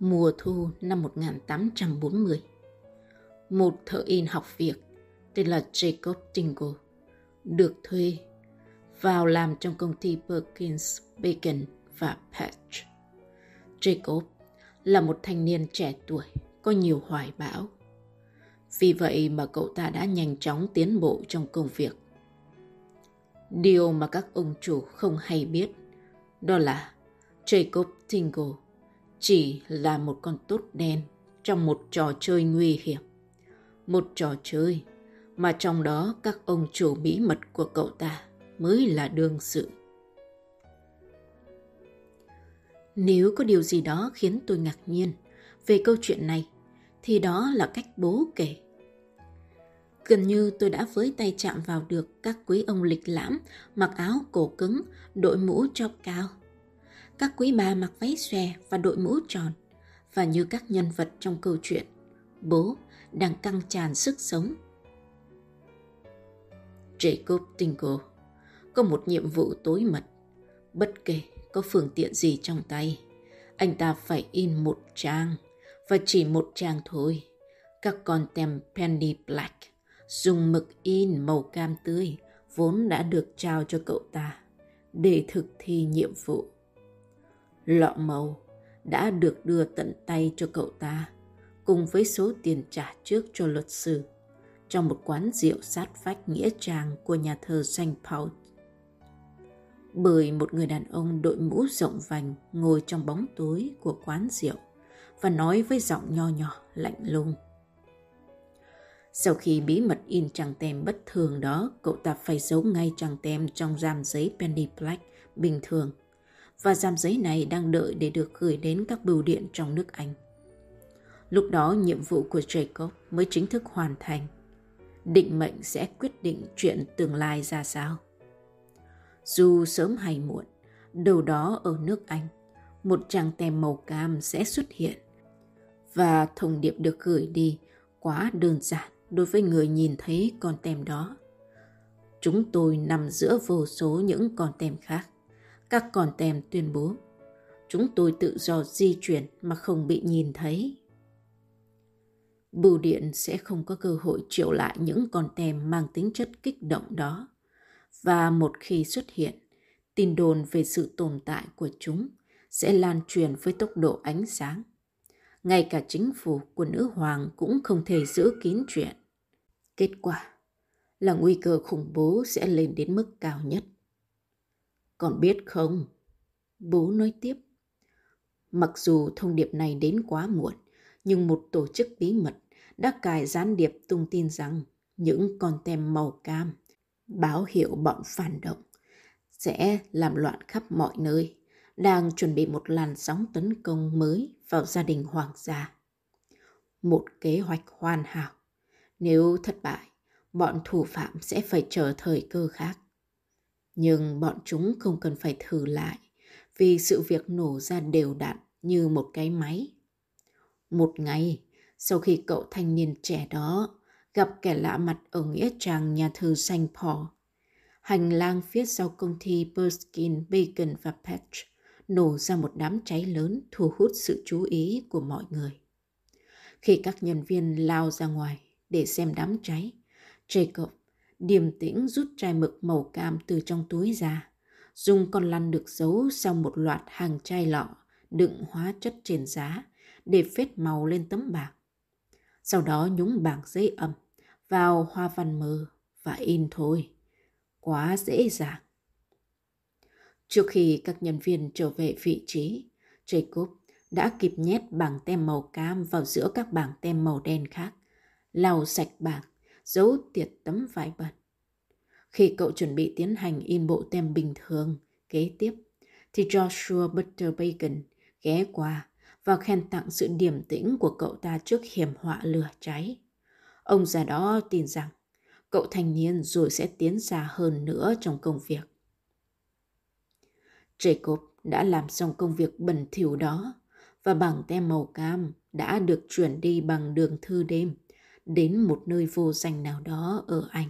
Mùa thu năm 1840, một thợ in học việc tên là Jacob Tingle được thuê vào làm trong công ty Perkins, Bacon và Patch. Jacob là một thanh niên trẻ tuổi có nhiều hoài bão. Vì vậy mà cậu ta đã nhanh chóng tiến bộ trong công việc. Điều mà các ông chủ không hay biết đó là Jacob Tingle chỉ là một con tốt đen trong một trò chơi nguy hiểm. Một trò chơi mà trong đó các ông chủ bí mật của cậu ta mới là đương sự. Nếu có điều gì đó khiến tôi ngạc nhiên về câu chuyện này thì đó là cách bố kể. Gần như tôi đã với tay chạm vào được các quý ông lịch lãm mặc áo cổ cứng, đội mũ chóp cao. Các quý bà mặc váy xòe và đội mũ tròn. Và như các nhân vật trong câu chuyện, bố đang căng tràn sức sống. Jacob Tingle có một nhiệm vụ tối mật. Bất kể có phương tiện gì trong tay, anh ta phải in một trang, và chỉ một trang thôi. Các con tem penny black dùng mực in màu cam tươi vốn đã được trao cho cậu ta để thực thi nhiệm vụ. Lọ màu đã được đưa tận tay cho cậu ta cùng với số tiền trả trước cho luật sư trong một quán rượu sát vách nghĩa trang của nhà thờ Saint Paul. Bởi một người đàn ông đội mũ rộng vành ngồi trong bóng tối của quán rượu và nói với giọng nho nhỏ lạnh lùng. Sau khi bí mật in trang tem bất thường đó, cậu ta phải giấu ngay trang tem trong giam giấy penny black bình thường, và giam giấy này đang đợi để được gửi đến các bưu điện trong nước Anh. Lúc đó nhiệm vụ của Jacob mới chính thức hoàn thành. Định mệnh sẽ quyết định chuyện tương lai ra sao. Dù sớm hay muộn, đâu đó ở nước Anh, một trang tem màu cam sẽ xuất hiện, và thông điệp được gửi đi quá đơn giản đối với người nhìn thấy con tem đó. Chúng tôi nằm giữa vô số những con tem khác. Các con tem tuyên bố chúng tôi tự do di chuyển mà không bị nhìn thấy. Bưu điện sẽ không có cơ hội triệu lại những con tem mang tính chất kích động đó. Và một khi xuất hiện, tin đồn về sự tồn tại của chúng sẽ lan truyền với tốc độ ánh sáng. Ngay cả chính phủ của nữ hoàng cũng không thể giữ kín chuyện. Kết quả là nguy cơ khủng bố sẽ lên đến mức cao nhất. Còn biết không, bố nói tiếp, mặc dù thông điệp này đến quá muộn, nhưng một tổ chức bí mật đã cài gián điệp tung tin rằng những con tem màu cam báo hiệu bọn phản động sẽ làm loạn khắp mọi nơi, đang chuẩn bị một làn sóng tấn công mới vào gia đình hoàng gia. Một kế hoạch hoàn hảo. Nếu thất bại, bọn thủ phạm sẽ phải chờ thời cơ khác. Nhưng bọn chúng không cần phải thử lại, vì sự việc nổ ra đều đặn như một cái máy. Một ngày, sau khi cậu thanh niên trẻ đó gặp kẻ lạ mặt ở nghĩa trang nhà thờ Saint Paul, hành lang phía sau công ty Perkins, Bacon và Patch nổ ra một đám cháy lớn thu hút sự chú ý của mọi người. Khi các nhân viên lao ra ngoài để xem đám cháy, Jacob điềm tĩnh rút chai mực màu cam từ trong túi ra, dùng con lăn được giấu sau một loạt hàng chai lọ đựng hóa chất trên giá để phết màu lên tấm bảng. Sau đó nhúng bảng giấy ẩm vào hoa văn mờ và in thôi. Quá dễ dàng. Trước khi các nhân viên trở về vị trí, Jacob đã kịp nhét bảng tem màu cam vào giữa các bảng tem màu đen khác, lau sạch bảng, giấu tiệt tấm vải bẩn. Khi cậu chuẩn bị tiến hành in bộ tem bình thường kế tiếp, thì Joshua Butter Bacon ghé qua và khen tặng sự điềm tĩnh của cậu ta trước hiểm họa lửa cháy. Ông già đó tin rằng cậu thanh niên rồi sẽ tiến xa hơn nữa trong công việc. Jacob đã làm xong công việc bẩn thỉu đó, và bảng tem màu cam đã được chuyển đi bằng đường thư đêm đến một nơi vô danh nào đó ở Anh.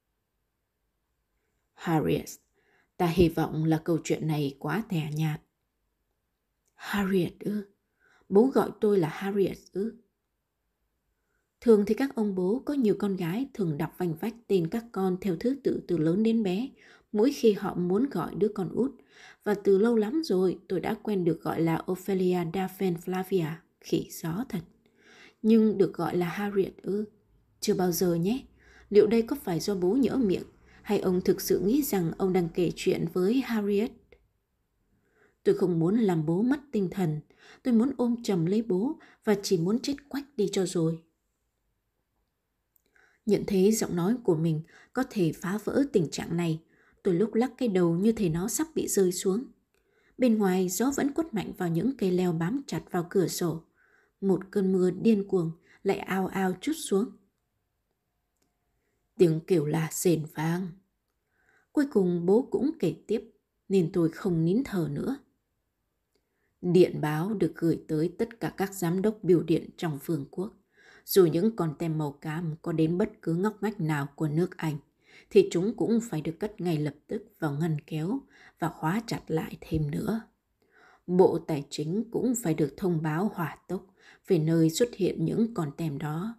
Harriet, ta hy vọng là câu chuyện này quá tẻ nhạt. Harriet ư? Bố gọi tôi là Harriet ư? Thường thì các ông bố có nhiều con gái thường đọc vành vách tên các con theo thứ tự từ lớn đến bé mỗi khi họ muốn gọi đứa con út. Và từ lâu lắm rồi tôi đã quen được gọi là Ophelia Daphne Flavia, khỉ gió thật. Nhưng được gọi là Harriet ư? Chưa bao giờ nhé. Liệu đây có phải do bố nhỡ miệng, hay ông thực sự nghĩ rằng ông đang kể chuyện với Harriet? Tôi không muốn làm bố mất tinh thần. Tôi muốn ôm chầm lấy bố và chỉ muốn chết quách đi cho rồi. Nhận thấy giọng nói của mình có thể phá vỡ tình trạng này, tôi lúc lắc cái đầu như thể nó sắp bị rơi xuống. Bên ngoài gió vẫn quất mạnh vào những cây leo bám chặt vào cửa sổ. Một cơn mưa điên cuồng lại ao ao trút xuống. Tiếng kêu la rền vang. Cuối cùng bố cũng kể tiếp, nên tôi không nín thở nữa. Điện báo được gửi tới tất cả các giám đốc bưu điện trong vương quốc. Dù những con tem màu cam có đến bất cứ ngóc ngách nào của nước Anh, thì chúng cũng phải được cất ngay lập tức vào ngăn kéo và khóa chặt lại thêm nữa. Bộ Tài chính cũng phải được thông báo hỏa tốc về nơi xuất hiện những con tem đó.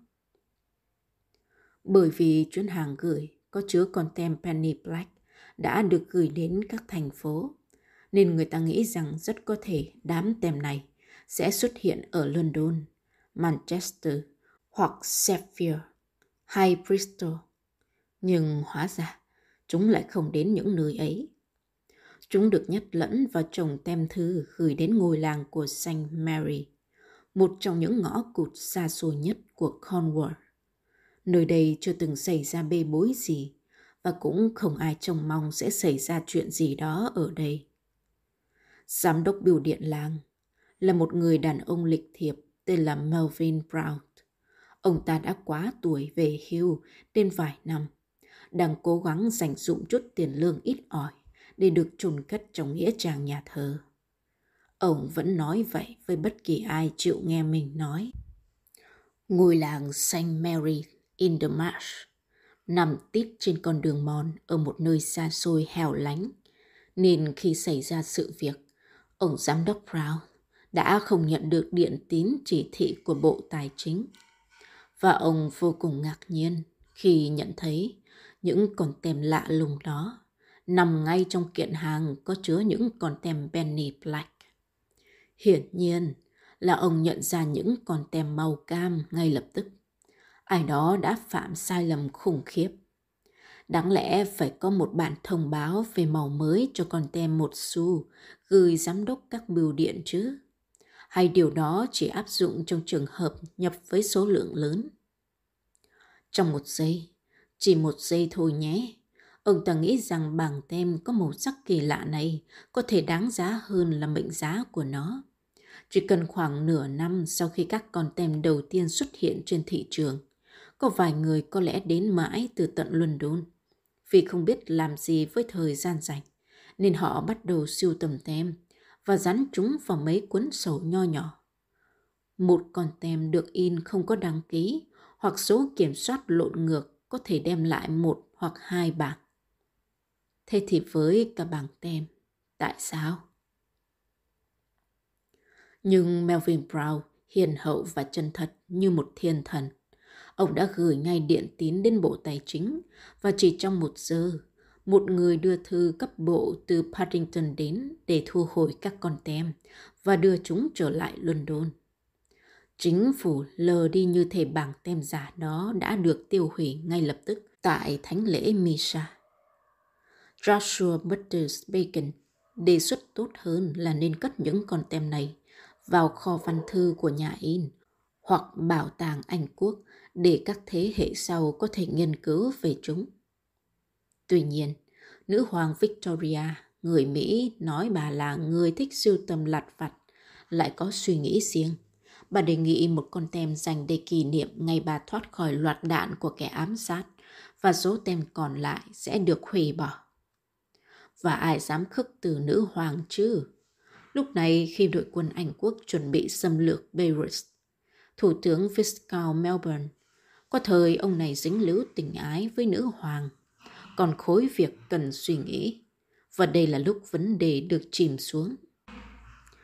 Bởi vì chuyến hàng gửi có chứa con tem Penny Black đã được gửi đến các thành phố, nên người ta nghĩ rằng rất có thể đám tem này sẽ xuất hiện ở London, Manchester hoặc Sheffield hay Bristol. Nhưng hóa ra chúng lại không đến những nơi ấy. Chúng được nhét lẫn vào chồng tem thư gửi đến ngôi làng của Saint Mary, một trong những ngõ cụt xa xôi nhất của Cornwall. Nơi đây chưa từng xảy ra bê bối gì, và cũng không ai trông mong sẽ xảy ra chuyện gì đó ở đây. Giám đốc bưu điện làng là một người đàn ông lịch thiệp tên là Melvin Brown. Ông ta đã quá tuổi về hưu đến vài năm, đang cố gắng dành dụm chút tiền lương ít ỏi để được chôn cất trong nghĩa trang nhà thờ. Ông vẫn nói vậy với bất kỳ ai chịu nghe mình nói. Ngôi làng Saint Mary in the Marsh nằm tít trên con đường mòn ở một nơi xa xôi hẻo lánh, nên khi xảy ra sự việc, ông giám đốc Brown đã không nhận được điện tín chỉ thị của Bộ Tài chính. Và ông vô cùng ngạc nhiên khi nhận thấy những con tem lạ lùng đó nằm ngay trong kiện hàng có chứa những con tem Penny Black. Hiển nhiên là ông nhận ra những con tem màu cam ngay lập tức. Ai đó đã phạm sai lầm khủng khiếp. Đáng lẽ phải có một bản thông báo về màu mới cho con tem 1 xu gửi giám đốc các bưu điện chứ? Hay điều đó chỉ áp dụng trong trường hợp nhập với số lượng lớn? Trong một giây, chỉ một giây thôi nhé, ông ta nghĩ rằng bảng tem có màu sắc kỳ lạ này có thể đáng giá hơn là mệnh giá của nó. Chỉ cần khoảng nửa năm sau khi các con tem đầu tiên xuất hiện trên thị trường, có vài người có lẽ đến mãi từ tận London. Vì không biết làm gì với thời gian rảnh, nên họ bắt đầu sưu tầm tem và dán chúng vào mấy cuốn sổ nho nhỏ. Một con tem được in không có đăng ký hoặc số kiểm soát lộn ngược có thể đem lại 1 hoặc 2 bảng. Thế thì với cả bảng tem, tại sao? Nhưng Melvin Brown hiền hậu và chân thật như một thiên thần. Ông đã gửi ngay điện tín đến Bộ Tài chính và chỉ trong 1 giờ, một người đưa thư cấp bộ từ Paddington đến để thu hồi các con tem và đưa chúng trở lại London. Chính phủ lờ đi như thể bảng tem giả đó đã được tiêu hủy ngay lập tức tại thánh lễ Misa. Joshua Butters Bacon đề xuất tốt hơn là nên cất những con tem này vào kho văn thư của nhà in hoặc bảo tàng Anh Quốc để các thế hệ sau có thể nghiên cứu về chúng. Tuy nhiên, nữ hoàng Victoria, người Mỹ nói bà là người thích sưu tầm lặt vặt, lại có suy nghĩ riêng. Bà đề nghị một con tem dành để kỷ niệm ngày bà thoát khỏi loạt đạn của kẻ ám sát, và số tem còn lại sẽ được hủy bỏ. Và ai dám khước từ nữ hoàng chứ? Lúc này khi đội quân Anh Quốc chuẩn bị xâm lược Beirut, Thủ tướng Viscount Melbourne, có thời ông này dính líu tình ái với nữ hoàng, còn khối việc cần suy nghĩ, và đây là lúc vấn đề được chìm xuống.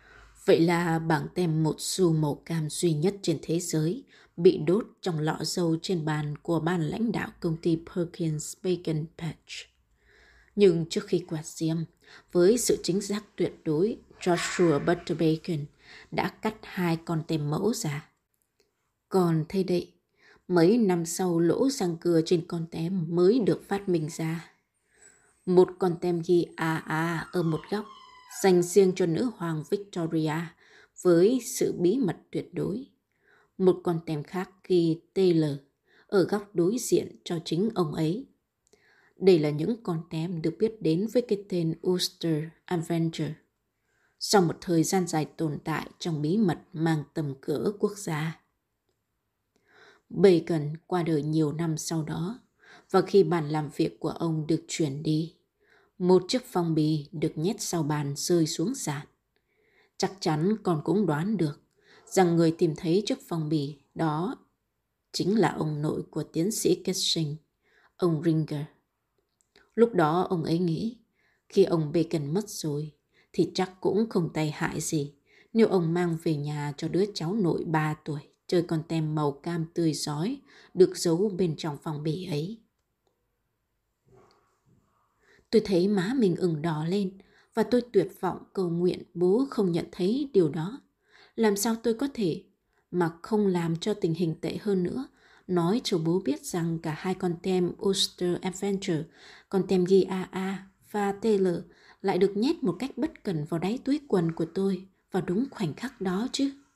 Vậy là bảng tem 1 xu màu cam duy nhất trên thế giới bị đốt trong lọ dầu trên bàn của ban lãnh đạo công ty Perkins Bacon Patch. Nhưng trước khi quạt diêm, với sự chính xác tuyệt đối, Joshua Butter Bacon đã cắt 2 con tem mẫu ra. Còn thây đậy, mấy năm sau lỗ răng cưa trên con tem mới được phát minh ra. Một con tem ghi AA ở một góc, dành riêng cho nữ hoàng Victoria với sự bí mật tuyệt đối. Một con tem khác ghi Taylor ở góc đối diện cho chính ông ấy. Đây là những con tem được biết đến với cái tên Ulster Avenger. Sau một thời gian dài tồn tại trong bí mật mang tầm cỡ quốc gia. Bacon qua đời nhiều năm sau đó, và khi bàn làm việc của ông được chuyển đi, một chiếc phong bì được nhét sau bàn rơi xuống sàn. Chắc chắn con cũng đoán được rằng người tìm thấy chiếc phong bì đó chính là ông nội của tiến sĩ Cushing, ông Ringer. Lúc đó ông ấy nghĩ, khi ông Bacon mất rồi, thì chắc cũng không tai hại gì nếu ông mang về nhà cho đứa cháu nội 3 tuổi chơi con tem màu cam tươi rói được giấu bên trong phong bì ấy. Tôi thấy má mình ửng đỏ lên và tôi tuyệt vọng cầu nguyện bố không nhận thấy điều đó. Làm sao tôi có thể mà không làm cho tình hình tệ hơn nữa, nói cho bố biết rằng cả 2 con tem Ulster Avenger, con tem ghi AA và Taylor lại được nhét một cách bất cẩn vào đáy túi quần của tôi vào đúng khoảnh khắc đó chứ.